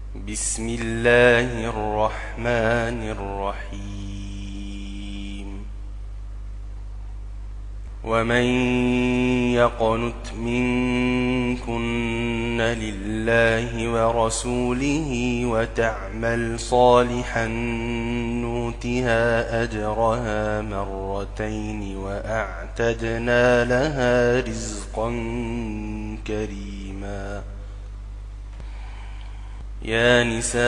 بسم الله الرحمن الرحيم. ومن يقنت منكن لله ورسوله وتعمل صالحا نؤتها أجرها مرتين وأعتدنا لها رزقا كريما. يا نساء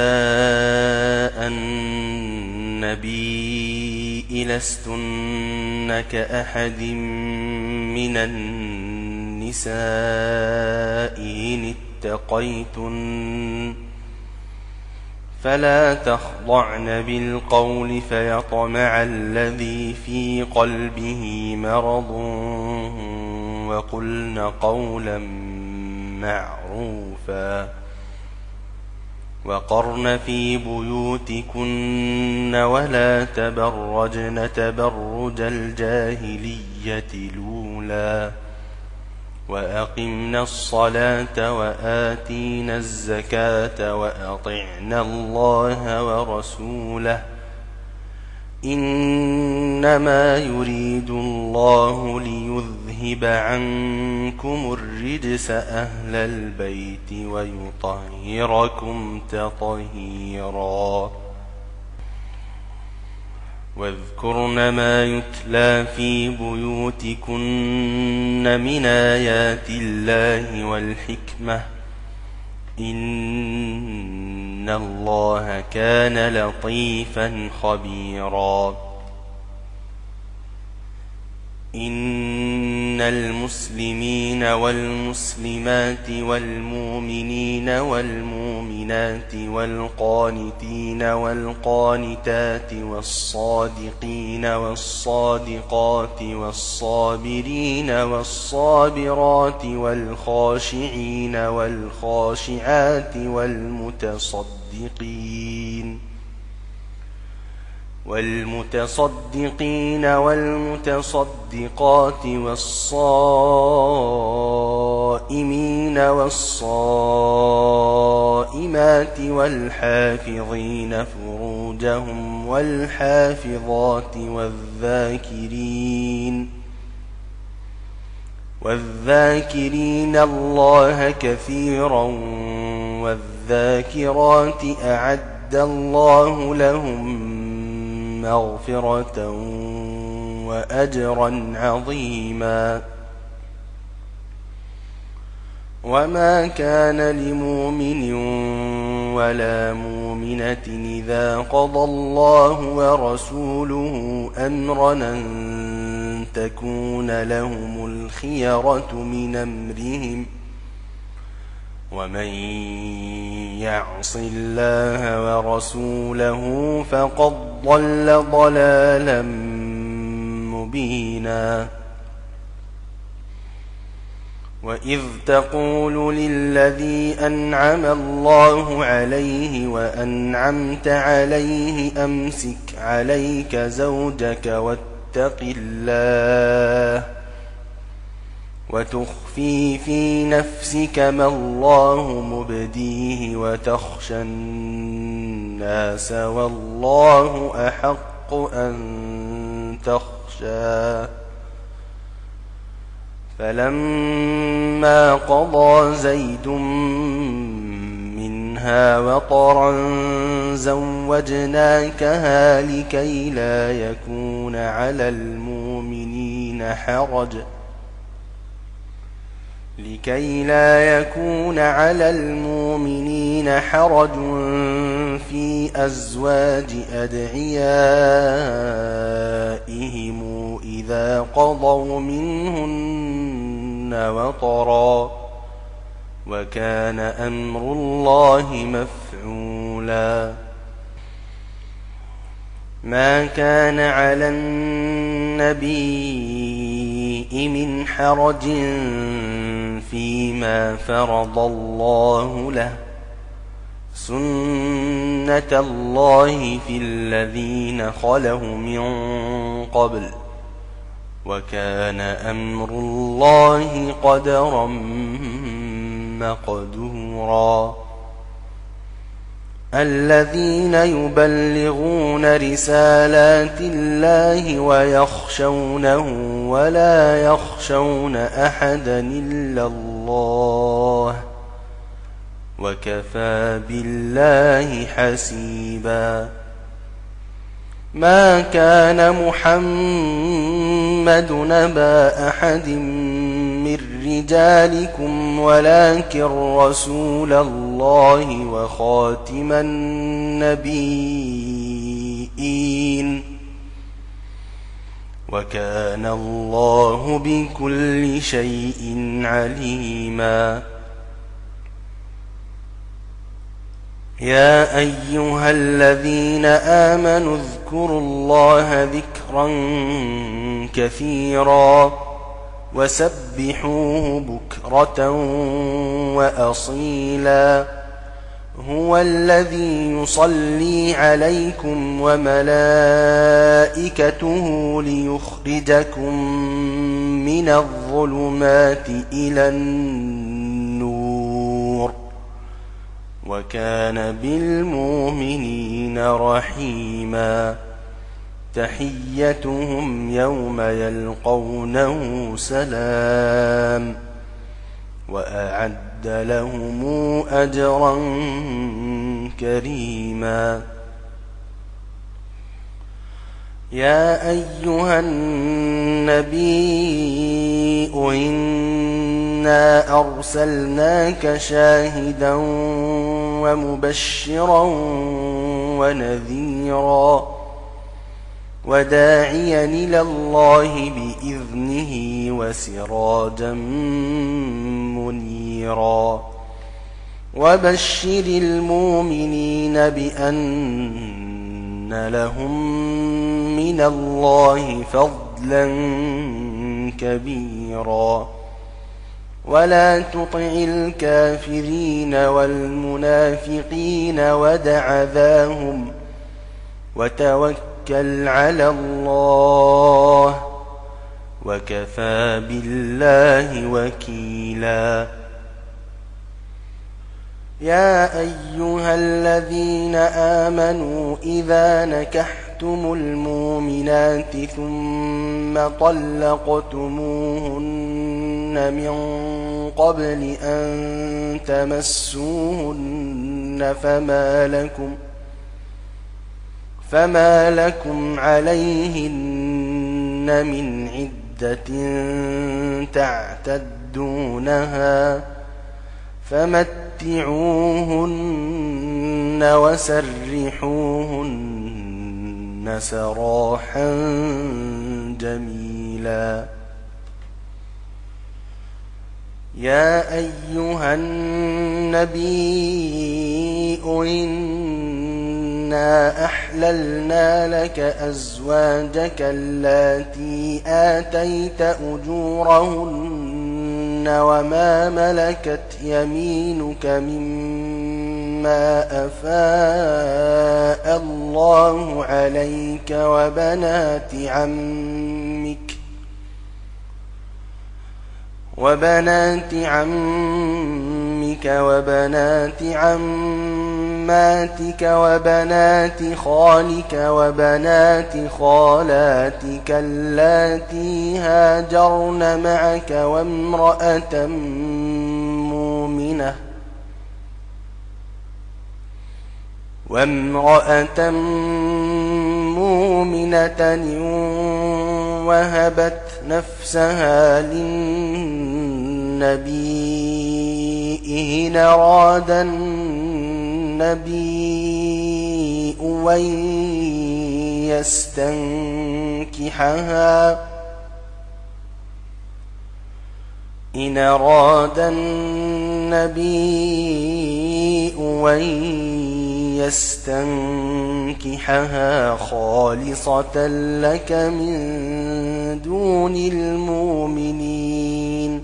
النبي لستن كأحد من النساء إن اتقيتن فلا تخضعن بالقول فيطمع الذي في قلبه مرض وقلن قولا معروفا وقرن في بيوتكن ولا تبرجن تبرج الجاهلية الأولى وأقمنا الصلاة وآتينا الزكاة وأطعنا الله ورسوله إنما يريد الله ليذهب عنكم الرجس أهل البيت ويطهركم تطهيرا. واذكرن ما يتلى في بيوتكن من آيات الله والحكمة إن الله كان لطيفا خبيرا. إن المسلمين والمسلمات والمؤمنين والمؤمنات والقانتين والقانتات والصادقين والصادقات والصابرين والصابرات والخاشعين والخاشعات والمتصدقين والمتصدقات والصائمين والصائمات والحافظين فروجهم والحافظات والذاكرين الله كثيرا والذاكرات أعد الله لهم مغفرة وأجرا عظيما. وما كان لمؤمن ولا مؤمنة إذا قضى الله ورسوله أمرا أن تكون لهم الخيرة من أمرهم ومن يعص الله ورسوله فقد ضل ضلالا مبينا. وإذ تقول للذي أنعم الله عليه وأنعمت عليه أمسك عليك زوجك واتق الله وتخفي في نفسك ما الله مبديه وتخشى الناس والله أحق أن تخشاه. فلما قضى زيد منها وطرا زوجناكها لكي لا يكون على المؤمنين حرج في أزواج أدعيائهم إذا قضوا منهن وطرا وكان أمر الله مفعولا. ما كان على النبي من حرج فيما فرض الله له سنة الله في الذين خلوا من قبل وكان أمر الله قدرا مقدورا. الذين يبلغون رسالات الله ويخشونه ولا يخشون أحدا إلا الله وكفى بالله حسيبا. ما كان محمد نبا أحد من رجالكم ولكن رسول الله وخاتم النبيين وكان الله بكل شيء عليما. يا أيها الذين آمنوا اذكروا الله ذكرا كثيرا وسبحوه بكرة وأصيلا. هو الذي يصلي عليكم وملائكته ليخرجكم من الظلمات إلى النور وكان بالمؤمنين رحيما. تحيتهم يوم يلقونه سلام وأعد لهم أجرا كريما. يا أيها النبي إنا أرسلناك شاهدا ومبشرا ونذيرا وداعيا إلى الله بإذنه وسراجا منيرا. وبشر المؤمنين بأن لهم من الله فضلا كبيرا. ولا تطع الكافرين والمنافقين ودع ذاهم وتوكل على الله وكفى بالله وكيلا. يا أيها الذين آمنوا إذا نكحتم المؤمنات ثم طلقتموهن من قبل أن تمسوهن فما لكم عليهن من عدة تعتدونها فمتعوهن وسرحوهن سراحا جميلا. يا أيها النبي إنا أحللنا لك أزواجك اللاتي آتيت أجورهن وما ملكت يمينك مما أفاء الله عليك وبنات عمك وبنات عماتك وبنات خالك وبنات خالاتك اللاتي هاجرن معك وامرأة مؤمنة وهبت نفسها للنبي إن أراد النبي أن يستنكحها خالصة لك من دون المؤمنين.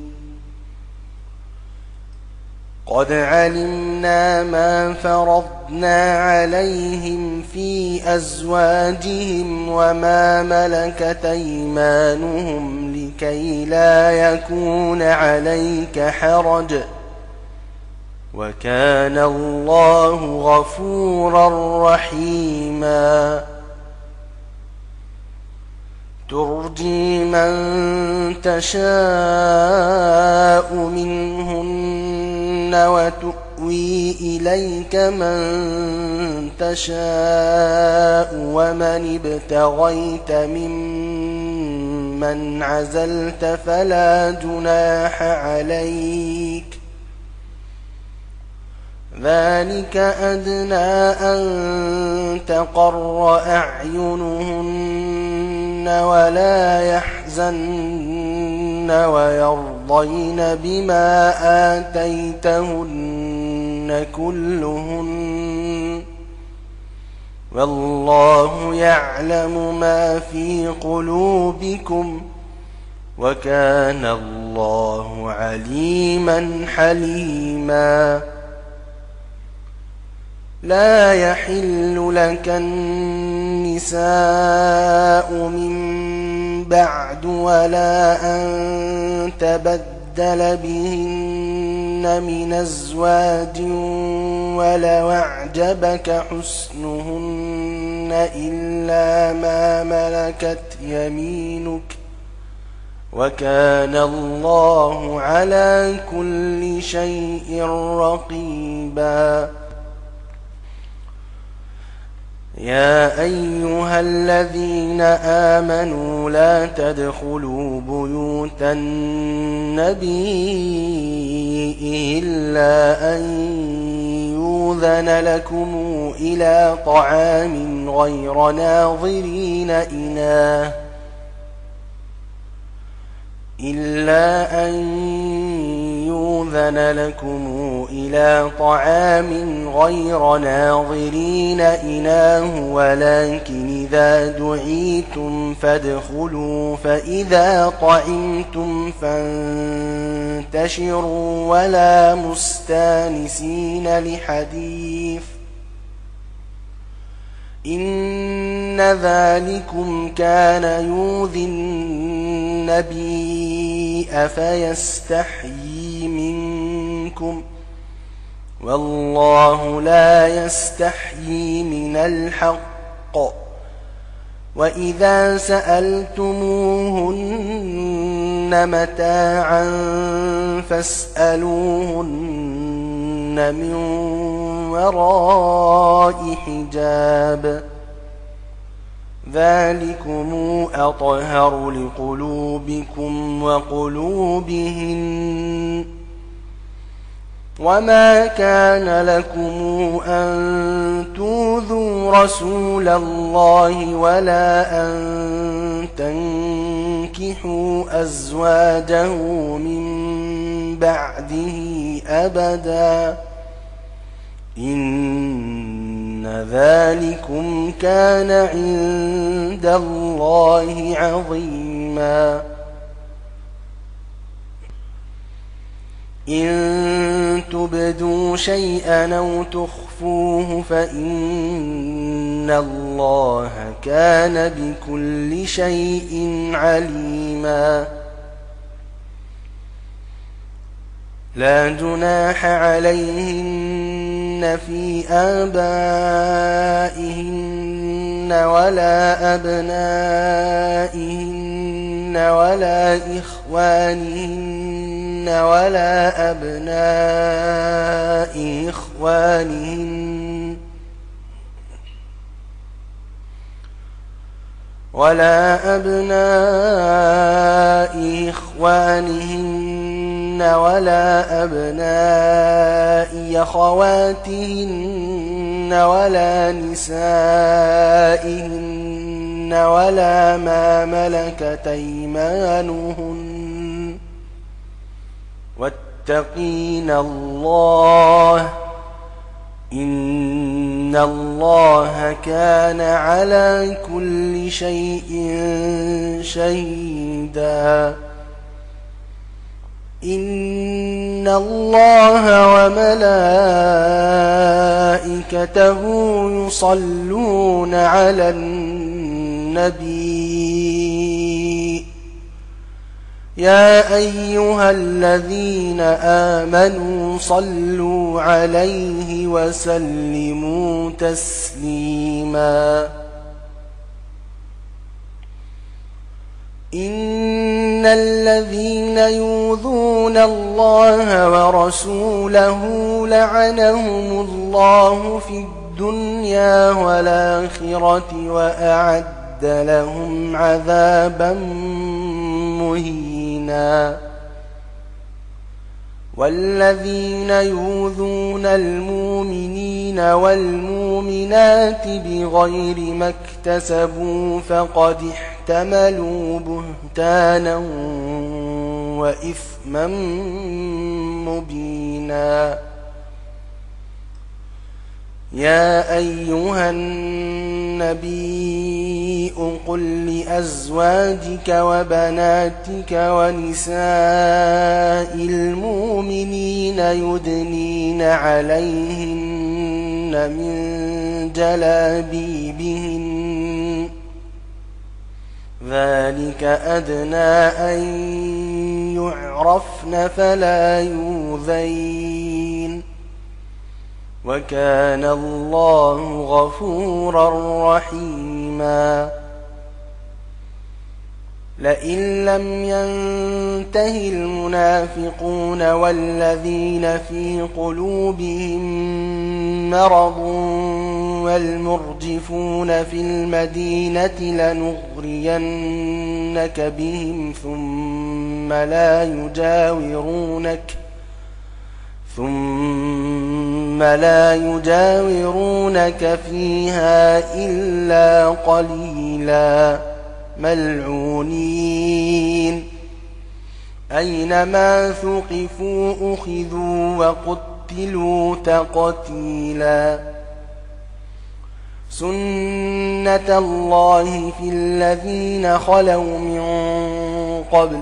قد علمنا ما فرضنا عليهم في أزواجهم وما ملكت أيمانهم لكي لا يكون عليك حرج وكان الله غفورا رحيما ترجي من تشاء منهن وتؤوي إليك من تشاء ومن ابتغيت ممن عزلت فلا جناح عليك ذلك أدنى أن تقر أعينهن ولا يحزن ويرضين بما آتيتهن كلهن والله يعلم ما في قلوبكم وكان الله عليما حليما لا يحل لك النساء من بعد ولا أن تبدل بهن من أزواج ولو أعجبك حسنهن إلا ما ملكت يمينك وكان الله على كل شيء رقيبا يا أيها الذين آمنوا لا تدخلوا بيوت النبي إلا أن يؤذن لكم إلى طعام غير ناظرين إناه ولكن إذا دعيتم فادخلوا فإذا طعمتم فانتشروا ولا مستانسين لحديث إن ذلكم كان يؤذي النبي فيستحيي منكم والله لا يستحيي من الحق وإذا سألتموهن متاعا فاسألوهن من وراء حجاب ذلكم أطهر لقلوبكم وقلوبهن وما كان لكم أن تؤذوا رسول الله ولا أن تنكحوا أزواجه من بعده أبدا إن ذلكم كان عند الله عظيما إن تبدوا شيئا أو تخفوه فإن الله كان بكل شيء عليما لا جناح عليهن في آبائهن ولا أبنائهن ولا إخوانهن ولا أبناء إخوانهن ولا أبناء إخوانهن ولا أبناء أخواتهن ولا نسائهن ولا ما ملكت أيمانهن واتقين الله إن الله كان على كل شيء شهيدا إن الله وملائكته يصلون على النبي يا أيها الذين آمنوا صلوا عليه وسلموا تسليما. إن الذين يؤذون الله ورسوله لعنهم الله في الدنيا والآخرة وأعد لهم عذابا مهينا. والذين يؤذون المؤمنين والمؤمنات بغير ما اكتسبوا فقد احتملوا بهتانا وإثما مبينا. يا أيها النبي قل لأزواجك وبناتك ونساء المؤمنين يدنين عليهن من جلابيبهن ذلك أدنى أن يعرفن فلا يؤذين وكان الله غفورا رحيما. لئن لم ينته المنافقون والذين في قلوبهم مرض والمرجفون في المدينة لنغرينك بهم ثم لا يجاورونك فيها إلا قليلا ملعونين أينما ثقفوا أخذوا وقتلوا تقتيلا. سنة الله في الذين خلوا من قبل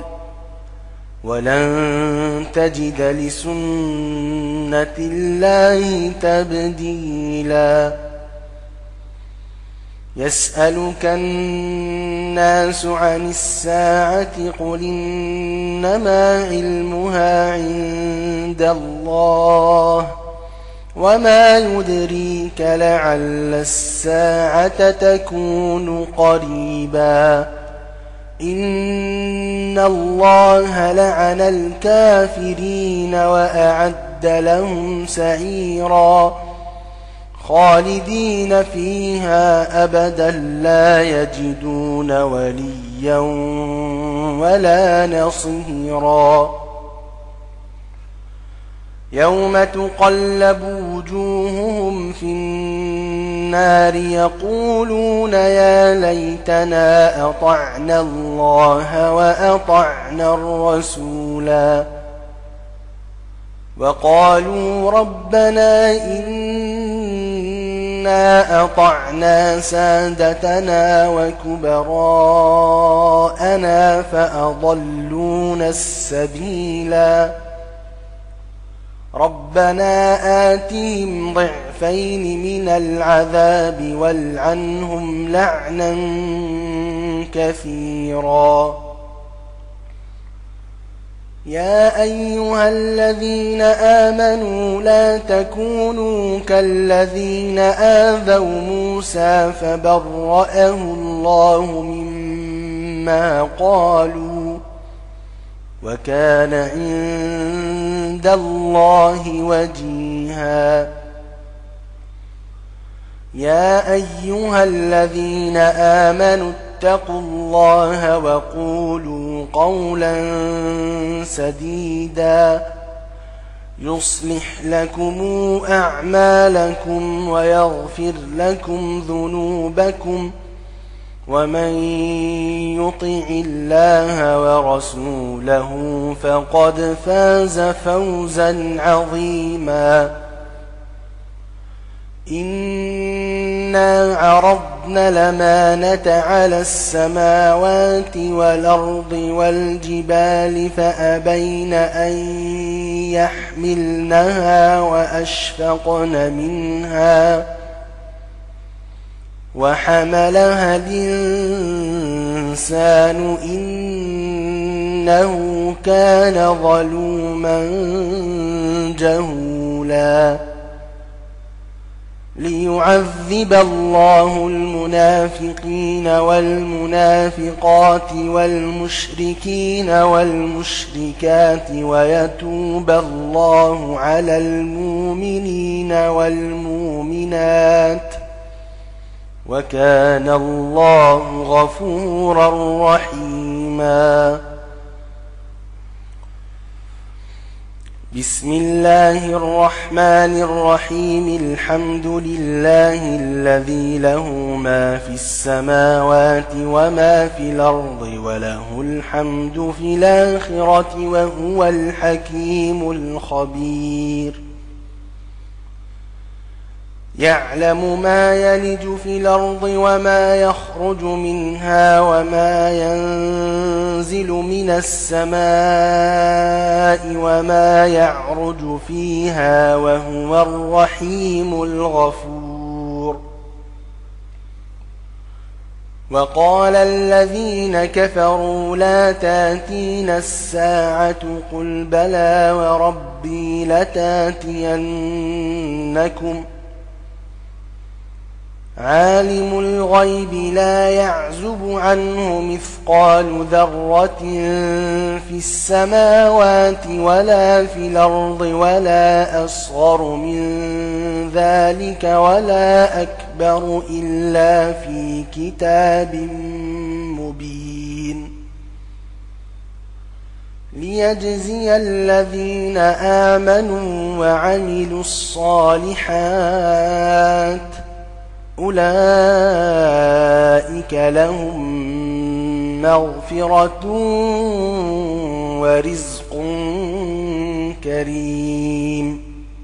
ولن تجد لسنة الله تبديلا. يسألك الناس عن الساعة قل إنما علمها عند الله وما يدريك لعل الساعة تكون قريبا. إن الله لعن الكافرين وأعد لهم سعيرا خالدين فيها أبدا لا يجدون وليا ولا نصيرا. يوم تقلب وجوههم في النار يقولون يا ليتنا أطعنا الله وأطعنا الرسولا وقالوا ربنا إنا أطعنا سادتنا وكبراءنا فأضلونا السبيلا. ربنا آتهم ضعفين من العذاب والعنهم لعنا كثيرا. يا أيها الذين آمنوا لا تكونوا كالذين آذوا موسى فبرأه الله مما قالوا وكان عند الله وجيها. يا أيها الذين آمنوا اتقوا الله وقولوا قولا سديدا يصلح لكم أعمالكم ويغفر لكم ذنوبكم ومن يطع الله ورسوله فقد فاز فوزا عظيما. إنا عرضنا الأمانة على السماوات والأرض والجبال فأبين أن يحملنها وأشفقن منها وحملها الإنسان إنه كان ظلوما جهولا ليعذب الله المنافقين والمنافقات والمشركين والمشركات ويتوب الله على المؤمنين والمؤمنات وكان الله غفورا رحيما. بسم الله الرحمن الرحيم. الحمد لله الذي له ما في السماوات وما في الأرض وله الحمد في الآخرة وهو الحكيم الخبير. يعلم ما يلج في الأرض وما يخرج منها وما ينزل من السماء وما يعرج فيها وهو الرحيم الغفور. وقال الذين كفروا لا تأتينا الساعة قل بلى وربي لتأتينكم عالم الغيب لا يعزب عنه مثقال ذرة في السماوات ولا في الأرض ولا أصغر من ذلك ولا أكبر إلا في كتاب مبين ليجزي الذين آمنوا وعملوا الصالحات أولئك لهم مغفرة ورزق كريم.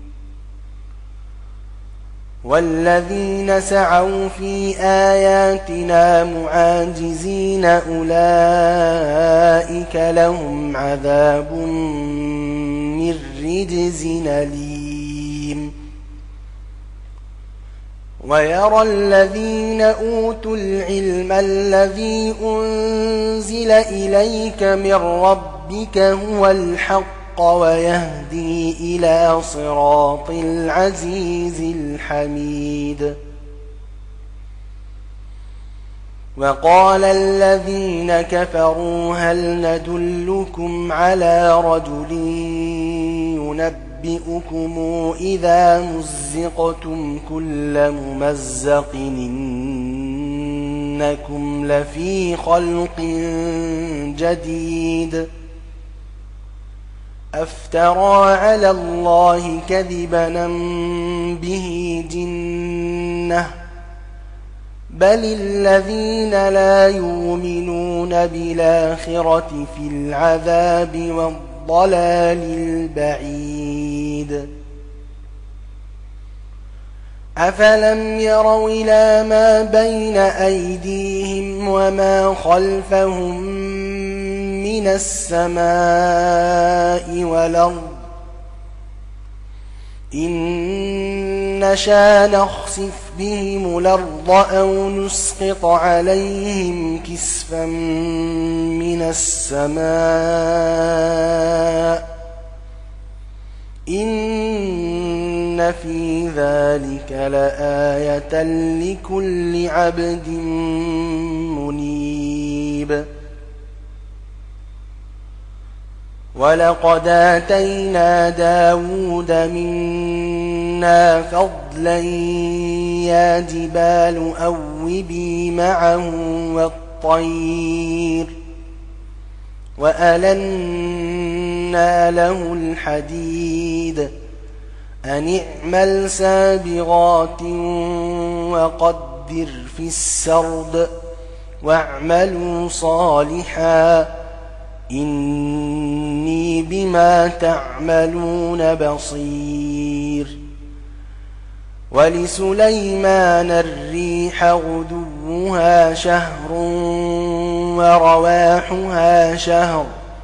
والذين سعوا في آياتنا معاجزين أولئك لهم عذاب من رجز أليم. ويرى الذين أوتوا العلم الذي أنزل إليك من ربك هو الحق ويهدي إلى صراط العزيز الحميد. وقال الذين كفروا هل ندلكم على رجل ينبئكم إذا مزقتم كل ممزق إنكم لفي خلق جديد أفترى على الله كذبا به جنة بل الذين لا يؤمنون بالآخرة في العذاب والضلال البعيد. أفلم يروا إلى ما بين أيديهم وما خلفهم من السماء والأرض إن نشأ نخسف بهم الأرض أو نسقط عليهم كسفا من السماء إن في ذلك لآية لكل عبد منيب. ولقد آتينا داود منا فضلا يا جبال أوبي معه والطير وألنا له الحديد أن اعمل سابغات وقدر في السرد واعملوا صالحا إني بما تعملون بصير. ولسليمان الريح غدوها شهر ورواحها شهر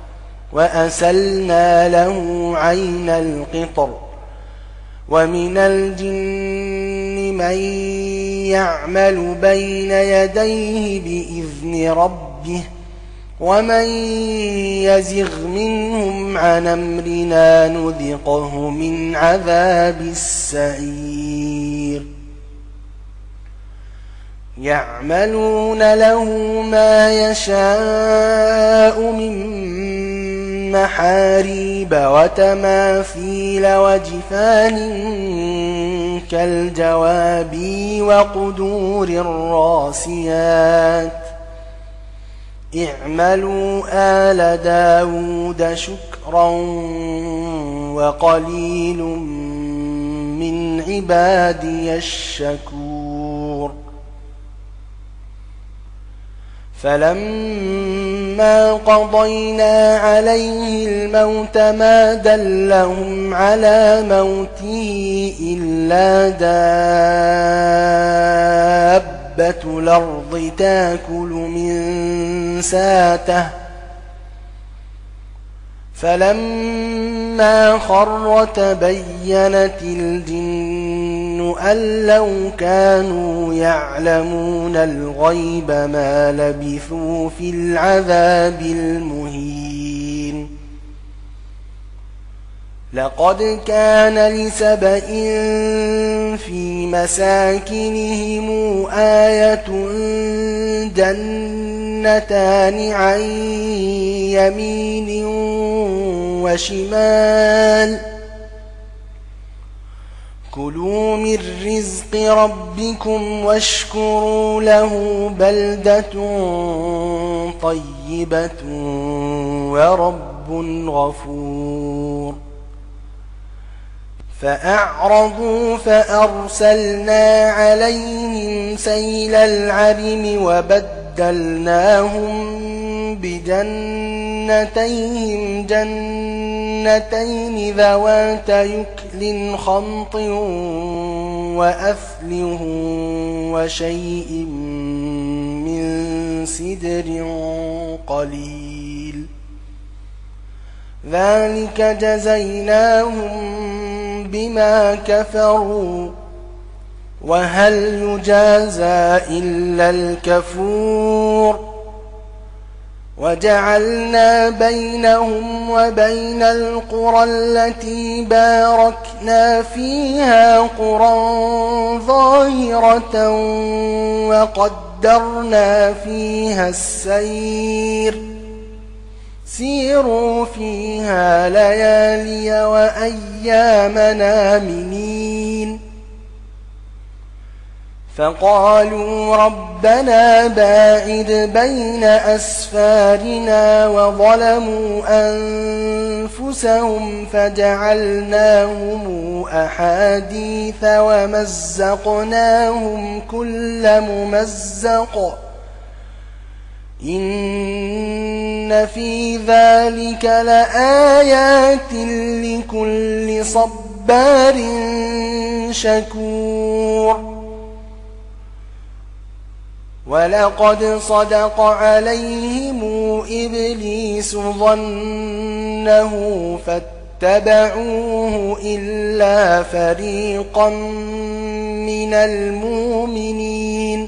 وأسلنا له عين القطر ومن الجن من يعمل بين يديه بإذن ربه ومن يزغ منهم عن أمرنا نذقه من عذاب السعير يعملون له ما يشاء من محاريب وتماثيل وجفان كالجواب وقدور الراسيات اعملوا آل داود شكرا وقليل من عبادي الشكور فلما قضينا عليه الموت ما دلهم على موته إلا دابة الأرض تاكل من ساته فلما خر تبينت الجن أن لو كانوا يعلمون الغيب ما لبثوا في العذاب المهين لقد كان لسبإ في مساكنهم آية جنتان عن يمين وشمال كلوا من رزق ربكم واشكروا له بلدة طيبة ورب غفور فأعرضوا فأرسلنا عليهم سيل العرم وبدلناهم بجنتيهم جنتين ذوات يكل خمط وأثل وشيء من سدر قليل ذلك جزيناهم بما كفروا وهل يجازى إلا الكفور وجعلنا بينهم وبين القرى التي باركنا فيها قرى ظاهرة وقدرنا فيها السير سيروا فيها ليالي وأيام آمنين فقالوا ربنا باعد بين أسفارنا وظلموا أنفسهم فجعلناهم أحاديث ومزقناهم كل ممزق إن في ذلك لآيات لكل صبار شكور ولقد صدق عليهم إبليس ظنه فاتبعوه إلا فريقا من المؤمنين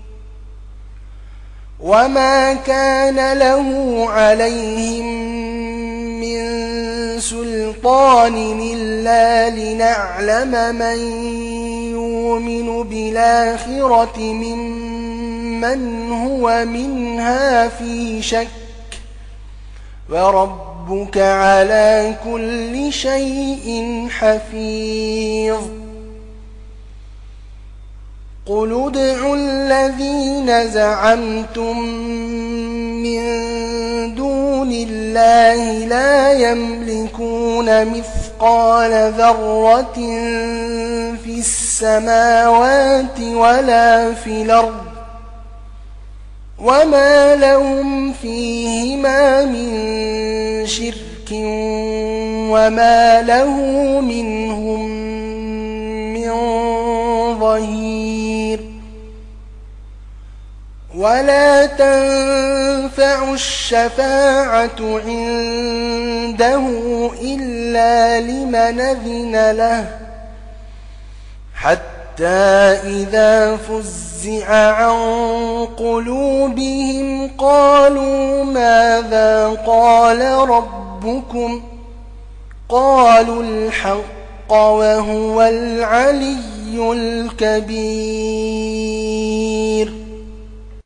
وما كان له عليهم من سلطان إلا لنعلم من يؤمن بالآخرة ممن هو منها في شك وربك على كل شيء حفيظ قل ادعوا الذين زعمتم من دون الله لا يملكون مثقال ذرة في السماوات ولا في الأرض وما لهم فيهما من شرك وما له منهم من ظهير ولا تنفع الشفاعة عنده إلا لمن أذن له حتى إذا فزع عن قلوبهم قالوا ماذا قال ربكم قالوا الحق وهو العلي الكبير